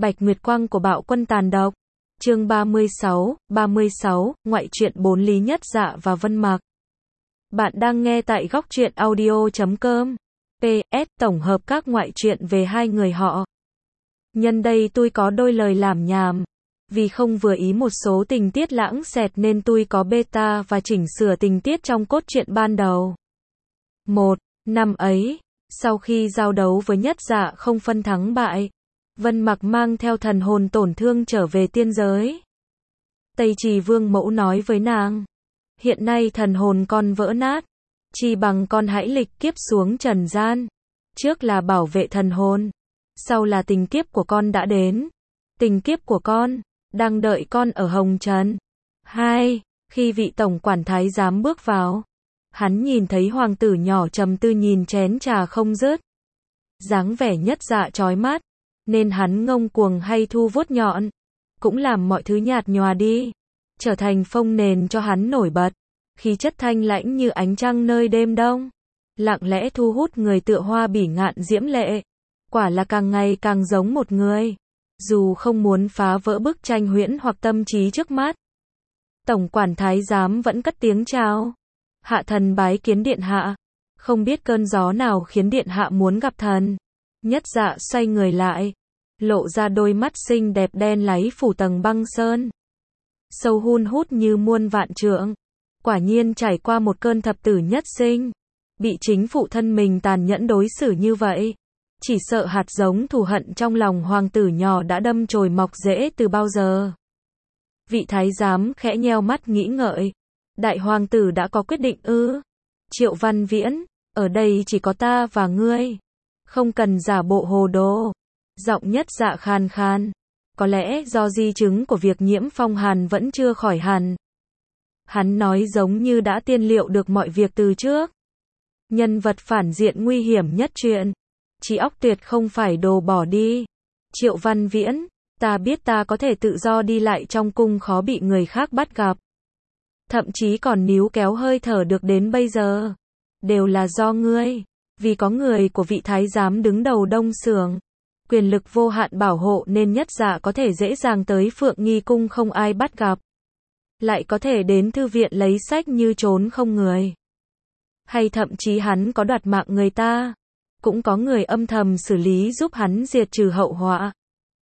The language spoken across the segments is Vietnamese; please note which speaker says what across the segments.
Speaker 1: Bạch Nguyệt Quang của Bạo Quân tàn độc. Chương 36, ngoại truyện bốn Lý Nhất Dạ và Vân Mặc. Bạn đang nghe tại góc truyện audio.com. PS, tổng hợp các ngoại truyện về hai người họ. Nhân đây tôi có đôi lời làm nhảm. Vì không vừa ý một số tình tiết lãng xẹt nên tôi có beta và chỉnh sửa tình tiết trong cốt truyện ban đầu. 1. Năm ấy, sau khi giao đấu với Nhất Dạ không phân thắng bại, Vân Mặc mang theo thần hồn tổn thương trở về tiên giới. Tây Trì Vương Mẫu nói với nàng, hiện nay thần hồn con vỡ nát, chỉ bằng con hãy lịch kiếp xuống trần gian. Trước là bảo vệ thần hồn, sau là tình kiếp của con đã đến. Tình kiếp của con đang đợi con ở Hồng Trần. 2. Khi vị tổng quản thái giám bước vào, hắn nhìn thấy hoàng tử nhỏ trầm tư nhìn chén trà không dứt. Dáng vẻ Nhất Dạ chói mắt, nên hắn ngông cuồng hay thu vuốt nhọn, cũng làm mọi thứ nhạt nhòa đi, trở thành phông nền cho hắn nổi bật. Khí chất thanh lãnh như ánh trăng nơi đêm đông, lặng lẽ thu hút người tựa hoa bỉ ngạn diễm lệ. Quả là càng ngày càng giống một người, dù không muốn phá vỡ bức tranh huyễn hoặc tâm trí trước mắt. Tổng quản thái giám vẫn cất tiếng chào. Hạ thần bái kiến điện hạ. Không biết cơn gió nào khiến điện hạ muốn gặp thần. Nhất Dạ xoay người lại, lộ ra đôi mắt xinh đẹp đen láy phủ tầng băng sơn, sâu hun hút như muôn vạn trượng. Quả nhiên trải qua một cơn thập tử nhất sinh, bị chính phụ thân mình tàn nhẫn đối xử như vậy, chỉ sợ hạt giống thù hận trong lòng hoàng tử nhỏ đã đâm chồi mọc rễ từ bao giờ. Vị thái giám khẽ nheo mắt nghĩ ngợi. Đại hoàng tử đã có quyết định ư? Triệu Văn Viễn, ở đây chỉ có ta và ngươi, không cần giả bộ hồ đồ. Giọng Nhất Dạ khan khan, có lẽ do di chứng của việc nhiễm phong hàn vẫn chưa khỏi hẳn. Hắn nói giống như đã tiên liệu được mọi việc từ trước. Nhân vật phản diện nguy hiểm nhất truyện, trí óc tuyệt không phải đồ bỏ đi. Triệu Văn Viễn, ta biết ta có thể tự do đi lại trong cung khó bị người khác bắt gặp. Thậm chí còn níu kéo hơi thở được đến bây giờ. Đều là do ngươi, vì có người của vị thái giám đứng đầu Đông Xưởng, quyền lực vô hạn bảo hộ nên Nhất Dạ có thể dễ dàng tới Phượng Nghi cung không ai bắt gặp. Lại có thể đến thư viện lấy sách như trốn không người. Hay thậm chí hắn có đoạt mạng người ta, cũng có người âm thầm xử lý giúp hắn diệt trừ hậu họa.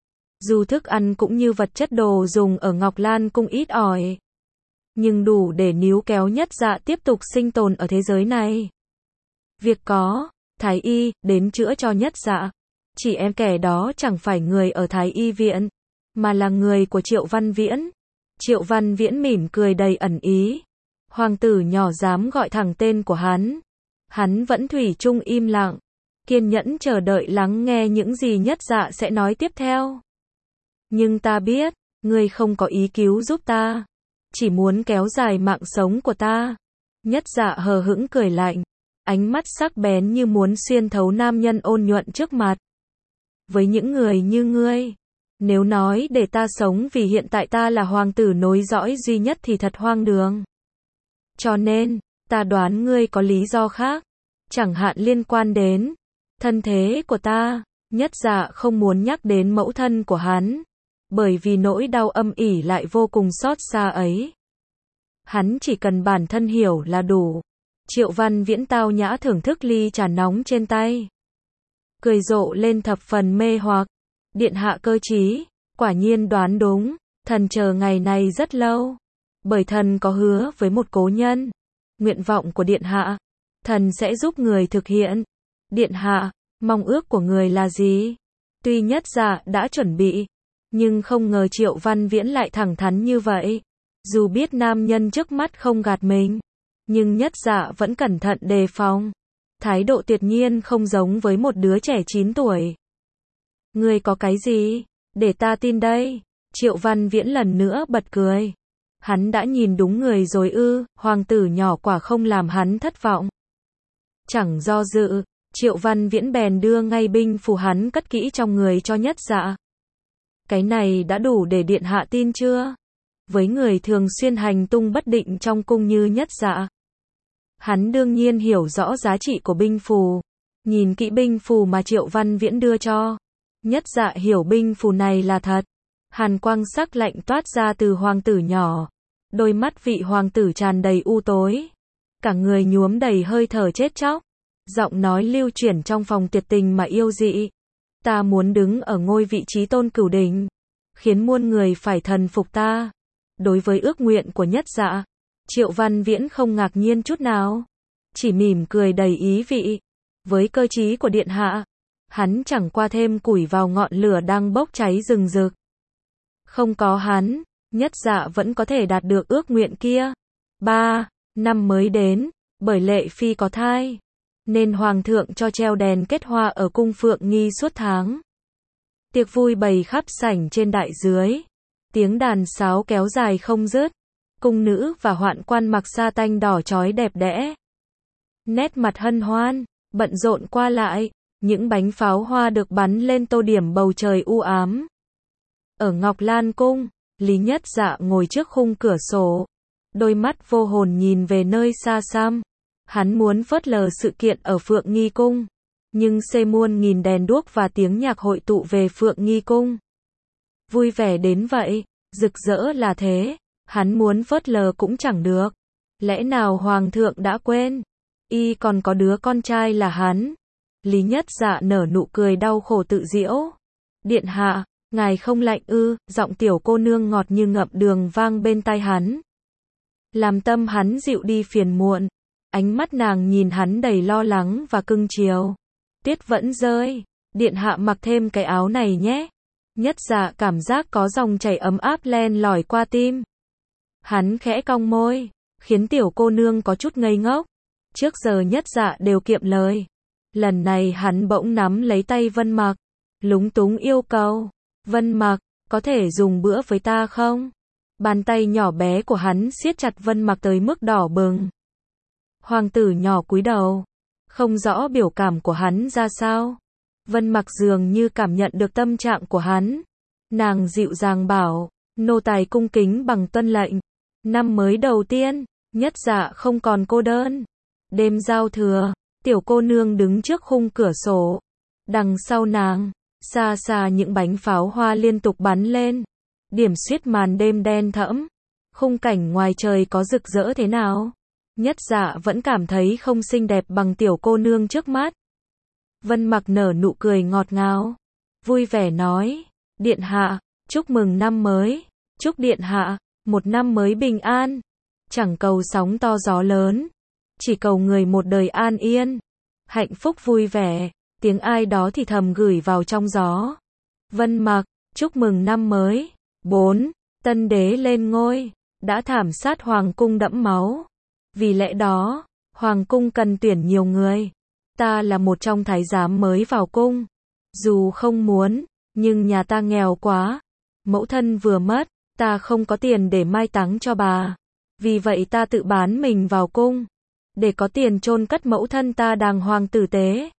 Speaker 1: Dù thức ăn cũng như vật chất đồ dùng ở Ngọc Lan cung ít ỏi, nhưng đủ để níu kéo Nhất Dạ tiếp tục sinh tồn ở thế giới này. Việc có thái y đến chữa cho Nhất Dạ, chỉ em kẻ đó chẳng phải người ở thái y viện, mà là người của Triệu Văn Viễn. Triệu Văn Viễn mỉm cười đầy ẩn ý. Hoàng tử nhỏ dám gọi thẳng tên của hắn. Hắn vẫn thủy chung im lặng, kiên nhẫn chờ đợi lắng nghe những gì Nhất Dạ sẽ nói tiếp theo. Nhưng ta biết, ngươi không có ý cứu giúp ta, chỉ muốn kéo dài mạng sống của ta. Nhất Dạ hờ hững cười lạnh, ánh mắt sắc bén như muốn xuyên thấu nam nhân ôn nhuận trước mặt. Với những người như ngươi, nếu nói để ta sống vì hiện tại ta là hoàng tử nối dõi duy nhất thì thật hoang đường. Cho nên, ta đoán ngươi có lý do khác, chẳng hạn liên quan đến thân thế của ta. Nhất Dạ không muốn nhắc đến mẫu thân của hắn, bởi vì nỗi đau âm ỉ lại vô cùng xót xa ấy. Hắn chỉ cần bản thân hiểu là đủ. Triệu Văn Viễn tao nhã thưởng thức ly trà nóng trên tay, cười rộ lên thập phần mê hoặc. Điện hạ cơ trí, quả nhiên đoán đúng, thần chờ ngày này rất lâu, bởi thần có hứa với một cố nhân. Nguyện vọng của điện hạ, thần sẽ giúp người thực hiện. Điện hạ, mong ước của người là gì? Tuy Nhất Dạ đã chuẩn bị, nhưng không ngờ Triệu Văn Viễn lại thẳng thắn như vậy. Dù biết nam nhân trước mắt không gạt mình, nhưng Nhất Dạ vẫn cẩn thận đề phòng. Thái độ tuyệt nhiên không giống với một đứa trẻ 9 tuổi. Ngươi có cái gì để ta tin đây? Triệu Văn Viễn lần nữa bật cười. Hắn đã nhìn đúng người rồi ư? Hoàng tử nhỏ quả không làm hắn thất vọng. Chẳng do dự, Triệu Văn Viễn bèn đưa ngay binh phù hắn cất kỹ trong người cho Nhất Dạ. Cái này đã đủ để điện hạ tin chưa? Với người thường xuyên hành tung bất định trong cung như Nhất Dạ, hắn đương nhiên hiểu rõ giá trị của binh phù. Nhìn kỹ binh phù mà Triệu Văn Viễn đưa cho, Nhất Dạ hiểu binh phù này là thật. Hàn quang sắc lạnh toát ra từ hoàng tử nhỏ. Đôi mắt vị hoàng tử tràn đầy u tối. Cả người nhuốm đầy hơi thở chết chóc. Giọng nói lưu chuyển trong phòng tuyệt tình mà yêu dị. Ta muốn đứng ở ngôi vị trí tôn cửu đỉnh, khiến muôn người phải thần phục ta. Đối với ước nguyện của Nhất Dạ, Triệu Văn Viễn không ngạc nhiên chút nào, chỉ mỉm cười đầy ý vị. Với cơ trí của điện hạ, hắn chẳng qua thêm củi vào ngọn lửa đang bốc cháy rừng rực. Không có hắn, Nhất Dạ vẫn có thể đạt được ước nguyện kia. 3 năm mới đến, bởi Lệ Phi có thai, nên Hoàng thượng cho treo đèn kết hoa ở cung Phượng Nghi suốt tháng. Tiệc vui bày khắp sảnh trên đại dưới. Tiếng đàn sáo kéo dài không dứt. Cung nữ và hoạn quan mặc sa tanh đỏ chói đẹp đẽ. Nét mặt hân hoan, bận rộn qua lại. Những bánh pháo hoa được bắn lên tô điểm bầu trời u ám. Ở Ngọc Lan Cung, Lý Nhất Dạ ngồi trước khung cửa sổ. Đôi mắt vô hồn nhìn về nơi xa xăm. Hắn muốn phớt lờ sự kiện ở Phượng Nghi Cung. Nhưng muôn nghìn đèn đuốc và tiếng nhạc hội tụ về Phượng Nghi Cung. Vui vẻ đến vậy, rực rỡ là thế, hắn muốn phớt lờ cũng chẳng được. Lẽ nào Hoàng thượng đã quên? Y còn có đứa con trai là hắn. Lý Nhất Dạ nở nụ cười đau khổ tự giễu. Điện hạ, ngài không lạnh ư? Giọng tiểu cô nương ngọt như ngậm đường vang bên tai hắn. Làm tâm hắn dịu đi phiền muộn. Ánh mắt nàng nhìn hắn đầy lo lắng và cưng chiều. Tuyết vẫn rơi, điện hạ mặc thêm cái áo này nhé. Nhất Dạ cảm giác có dòng chảy ấm áp len lỏi qua tim. Hắn khẽ cong môi, khiến tiểu cô nương có chút ngây ngốc. Trước giờ Nhất Dạ đều kiệm lời. Lần này hắn bỗng nắm lấy tay Vân Mặc, lúng túng yêu cầu. Vân Mặc, có thể dùng bữa với ta không? Bàn tay nhỏ bé của hắn siết chặt Vân Mặc tới mức đỏ bừng. Hoàng tử nhỏ cúi đầu, không rõ biểu cảm của hắn ra sao. Vân Mặc dường như cảm nhận được tâm trạng của hắn. Nàng dịu dàng bảo, nô tài cung kính bằng tuân lệnh. Năm mới đầu tiên, Nhất Dạ không còn cô đơn. Đêm giao thừa, tiểu cô nương đứng trước khung cửa sổ. Đằng sau nàng, xa xa những bánh pháo hoa liên tục bắn lên. Điểm xuyết màn đêm đen thẫm. Khung cảnh ngoài trời có rực rỡ thế nào? Nhất Dạ vẫn cảm thấy không xinh đẹp bằng tiểu cô nương trước mắt. Vân Mặc nở nụ cười ngọt ngào, vui vẻ nói, điện hạ, chúc mừng năm mới, chúc điện hạ, một năm mới bình an, chẳng cầu sóng to gió lớn, chỉ cầu người một đời an yên, hạnh phúc vui vẻ, tiếng ai đó thì thầm gửi vào trong gió. Vân Mặc, chúc mừng năm mới. 4. Tân đế lên ngôi, đã thảm sát hoàng cung đẫm máu. Vì lẽ đó, hoàng cung cần tuyển nhiều người. Ta là một trong thái giám mới vào cung. Dù không muốn, nhưng nhà ta nghèo quá. Mẫu thân vừa mất, ta không có tiền để mai táng cho bà. Vì vậy ta tự bán mình vào cung, để có tiền chôn cất mẫu thân ta đàng hoàng tử tế.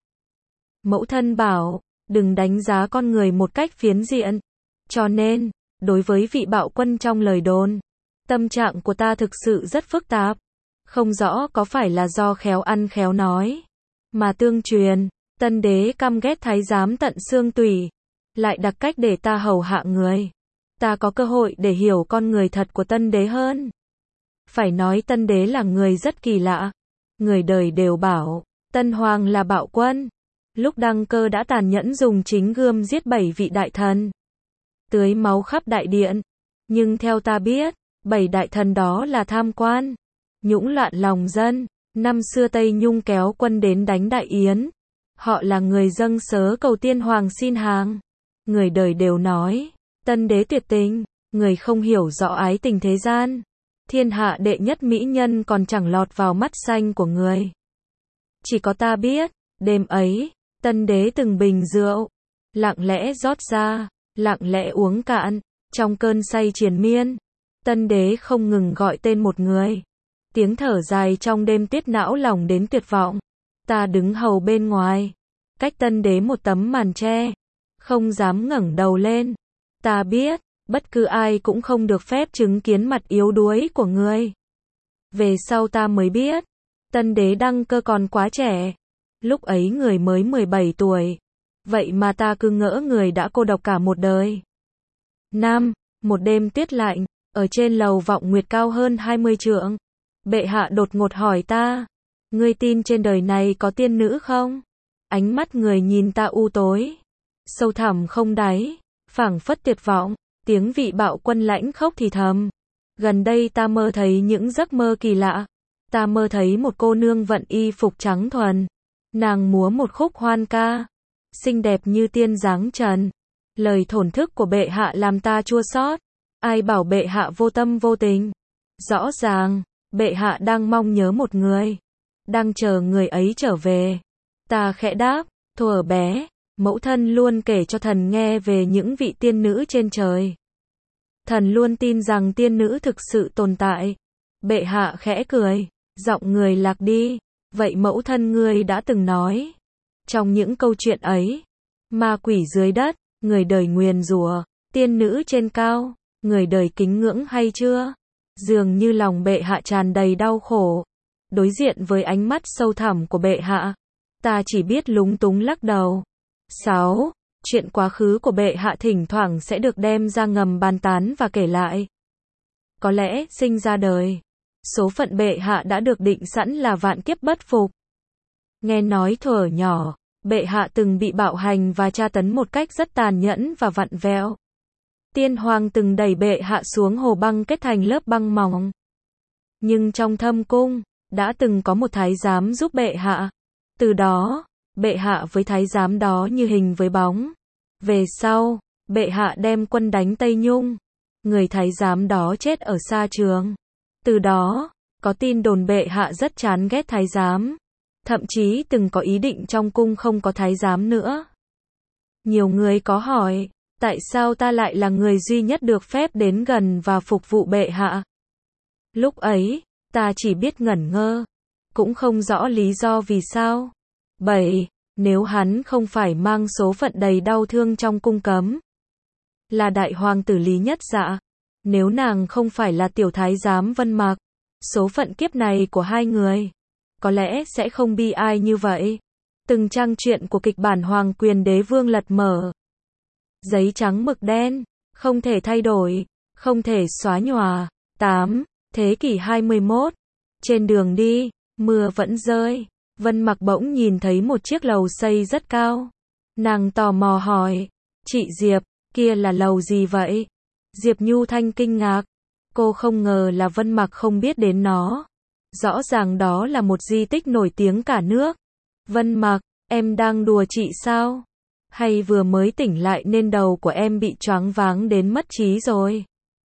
Speaker 1: Mẫu thân bảo, đừng đánh giá con người một cách phiến diện. Cho nên, đối với vị bạo quân trong lời đồn, tâm trạng của ta thực sự rất phức tạp. Không rõ có phải là do khéo ăn khéo nói, mà tương truyền, tân đế căm ghét thái giám tận xương tủy, lại đặt cách để ta hầu hạ người. Ta có cơ hội để hiểu con người thật của tân đế hơn. Phải nói tân đế là người rất kỳ lạ. Người đời đều bảo, tân hoàng là bạo quân. Lúc đăng cơ đã tàn nhẫn dùng chính gươm giết 7 vị đại thần, tưới máu khắp đại điện. Nhưng theo ta biết, 7 đại thần đó là tham quan, nhũng loạn lòng dân. Năm xưa Tây Nhung kéo quân đến đánh Đại Yến. Họ là người dâng sớ cầu tiên hoàng xin hàng. Người đời đều nói, tân đế tuyệt tình, người không hiểu rõ ái tình thế gian. Thiên hạ đệ nhất mỹ nhân còn chẳng lọt vào mắt xanh của người. Chỉ có ta biết, đêm ấy, tân đế từng bình rượu, lặng lẽ rót ra, lặng lẽ uống cạn. Trong cơn say triền miên, tân đế không ngừng gọi tên một người. Tiếng thở dài trong đêm tuyết não lòng đến tuyệt vọng. Ta đứng hầu bên ngoài, cách tân đế một tấm màn tre, không dám ngẩng đầu lên. Ta biết, bất cứ ai cũng không được phép chứng kiến mặt yếu đuối của người. Về sau ta mới biết, tân đế đăng cơ còn quá trẻ. Lúc ấy người mới 17 tuổi. vậy mà ta cứ ngỡ người đã cô độc cả một đời. Nam, một đêm tuyết lạnh, ở trên lầu vọng nguyệt cao hơn 20 trượng. Bệ hạ đột ngột hỏi ta, ngươi tin trên đời này có tiên nữ không? Ánh mắt người nhìn ta u tối, sâu thẳm không đáy, phảng phất tuyệt vọng, tiếng vị bạo quân lãnh khốc thì thầm. Gần đây ta mơ thấy những giấc mơ kỳ lạ. Ta mơ thấy một cô nương vận y phục trắng thuần. Nàng múa một khúc hoan ca, xinh đẹp như tiên dáng trần. Lời thổn thức của bệ hạ làm ta chua xót. Ai bảo bệ hạ vô tâm vô tình? Rõ ràng, bệ hạ đang mong nhớ một người, đang chờ người ấy trở về. Ta khẽ đáp, thuở bé, mẫu thân luôn kể cho thần nghe về những vị tiên nữ trên trời. Thần luôn tin rằng tiên nữ thực sự tồn tại. Bệ hạ khẽ cười, giọng người lạc đi. Vậy mẫu thân ngươi đã từng nói, trong những câu chuyện ấy, ma quỷ dưới đất, người đời nguyền rủa, tiên nữ trên cao, người đời kính ngưỡng hay chưa? Dường như lòng bệ hạ tràn đầy đau khổ. Đối diện với ánh mắt sâu thẳm của bệ hạ, ta chỉ biết lúng túng lắc đầu. 6. Chuyện quá khứ của bệ hạ thỉnh thoảng sẽ được đem ra ngầm bàn tán và kể lại. Có lẽ, sinh ra đời, số phận bệ hạ đã được định sẵn là vạn kiếp bất phục. Nghe nói thuở nhỏ, bệ hạ từng bị bạo hành và tra tấn một cách rất tàn nhẫn và vặn vẹo. Tiên hoàng từng đẩy bệ hạ xuống hồ băng kết thành lớp băng mỏng. Nhưng trong thâm cung, đã từng có một thái giám giúp bệ hạ. Từ đó, bệ hạ với thái giám đó như hình với bóng. Về sau, bệ hạ đem quân đánh Tây Nhung. Người thái giám đó chết ở sa trường. Từ đó, có tin đồn bệ hạ rất chán ghét thái giám. Thậm chí từng có ý định trong cung không có thái giám nữa. Nhiều người có hỏi, tại sao ta lại là người duy nhất được phép đến gần và phục vụ bệ hạ? Lúc ấy, ta chỉ biết ngẩn ngơ, cũng không rõ lý do vì sao. 7. Nếu hắn không phải mang số phận đầy đau thương trong cung cấm, là đại hoàng tử Lý Nhất Dạ, nếu nàng không phải là tiểu thái giám Vân Mạc, số phận kiếp này của hai người, có lẽ sẽ không bi ai như vậy. Từng trang truyện của kịch bản Hoàng Quyền Đế Vương lật mở. Giấy trắng mực đen, không thể thay đổi, không thể xóa nhòa. 8. Thế kỷ 21. Trên đường đi, mưa vẫn rơi. Vân Mặc bỗng nhìn thấy một chiếc lầu xây rất cao. Nàng tò mò hỏi, chị Diệp, kia là lầu gì vậy? Diệp Nhu Thanh kinh ngạc. Cô không ngờ là Vân Mặc không biết đến nó. Rõ ràng đó là một di tích nổi tiếng cả nước. Vân Mặc, em đang đùa chị sao? Hay vừa mới tỉnh lại nên đầu của em bị choáng váng đến mất trí rồi?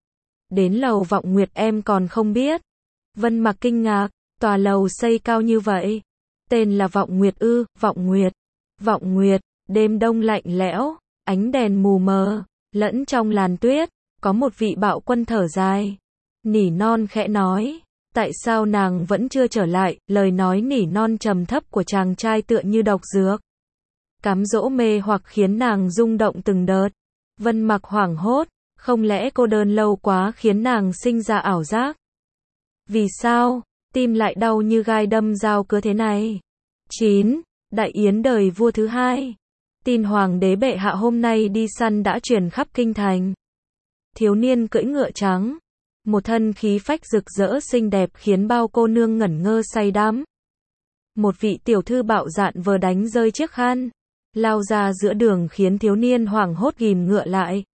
Speaker 1: Đến lầu Vọng Nguyệt em còn không biết. Vân Mặc kinh ngạc, tòa lầu xây cao như vậy. Tên là Vọng Nguyệt ư? Vọng Nguyệt. Vọng Nguyệt, đêm đông lạnh lẽo, ánh đèn mù mờ, lẫn trong làn tuyết, có một vị bạo quân thở dài. Nỉ non khẽ nói, tại sao nàng vẫn chưa trở lại? Lời nói nỉ non trầm thấp của chàng trai tựa như độc dược, cám dỗ mê hoặc khiến nàng rung động từng đợt. Vân Mặc hoảng hốt, không lẽ cô đơn lâu quá khiến nàng sinh ra ảo giác? Vì sao, tim lại đau như gai đâm dao cứa thế này? 9. Đại yến đời vua thứ hai. Tin hoàng đế bệ hạ hôm nay đi săn đã truyền khắp kinh thành. Thiếu niên cưỡi ngựa trắng, một thân khí phách rực rỡ xinh đẹp khiến bao cô nương ngẩn ngơ say đắm. Một vị tiểu thư bạo dạn vừa đánh rơi chiếc khăn, lao ra giữa đường khiến thiếu niên hoảng hốt ghìm ngựa lại.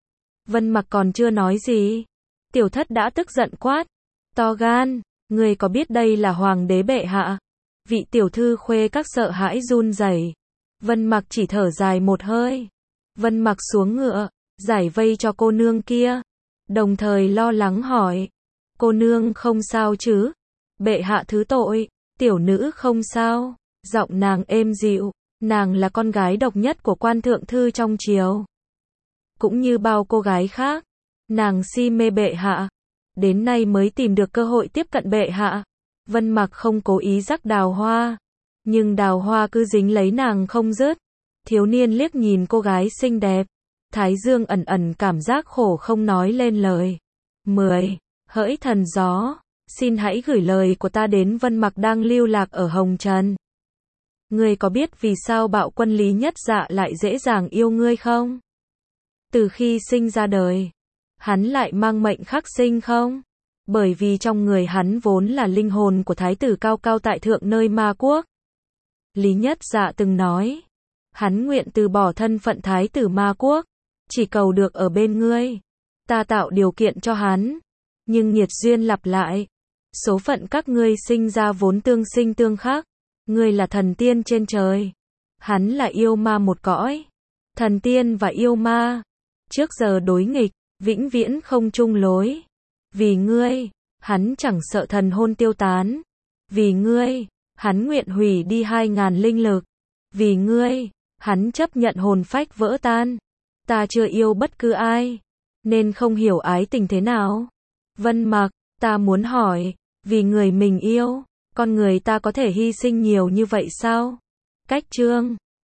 Speaker 1: Vân Mặc còn chưa nói gì, tiểu thất đã tức giận quát, to gan, người có biết đây là hoàng đế bệ hạ? Vị tiểu thư khuê các sợ hãi run rẩy. Vân Mặc chỉ thở dài một hơi. Vân Mặc xuống ngựa, giải vây cho cô nương kia, đồng thời lo lắng hỏi, cô nương không sao chứ? Bệ hạ thứ tội, tiểu nữ không sao. Giọng nàng êm dịu, nàng là con gái độc nhất của quan thượng thư trong triều. Cũng như bao cô gái khác, nàng si mê bệ hạ, đến nay mới tìm được cơ hội tiếp cận bệ hạ. Vân Mặc không cố ý rắc đào hoa, nhưng đào hoa cứ dính lấy nàng không dứt. Thiếu niên liếc nhìn cô gái xinh đẹp, thái dương ẩn ẩn cảm giác khổ không nói lên lời. 10. Hỡi thần gió, xin hãy gửi lời của ta đến Vân Mặc đang lưu lạc ở Hồng Trần. Ngươi có biết vì sao Bạo Quân Lý Nhất Dạ lại dễ dàng yêu ngươi không? Từ khi sinh ra đời, hắn lại mang mệnh khắc sinh không? Bởi vì trong người hắn vốn là linh hồn của thái tử cao cao tại thượng nơi ma quốc. Lý Nhất Dạ từng nói, hắn nguyện từ bỏ thân phận thái tử ma quốc, chỉ cầu được ở bên ngươi. Ta tạo điều kiện cho hắn, nhưng nghiệt duyên lặp lại. Số phận các ngươi sinh ra vốn tương sinh tương khắc. Ngươi là thần tiên trên trời, hắn là yêu ma một cõi. Thần tiên và yêu ma, trước giờ đối nghịch, vĩnh viễn không chung lối. Vì ngươi, hắn chẳng sợ thần hồn tiêu tán. Vì ngươi, hắn nguyện hủy đi 2000 linh lực. Vì ngươi, hắn chấp nhận hồn phách vỡ tan. Ta chưa yêu bất cứ ai, nên không hiểu ái tình thế nào. Vân Mạc, ta muốn hỏi, vì người mình yêu, con người ta có thể hy sinh nhiều như vậy sao? Cách chương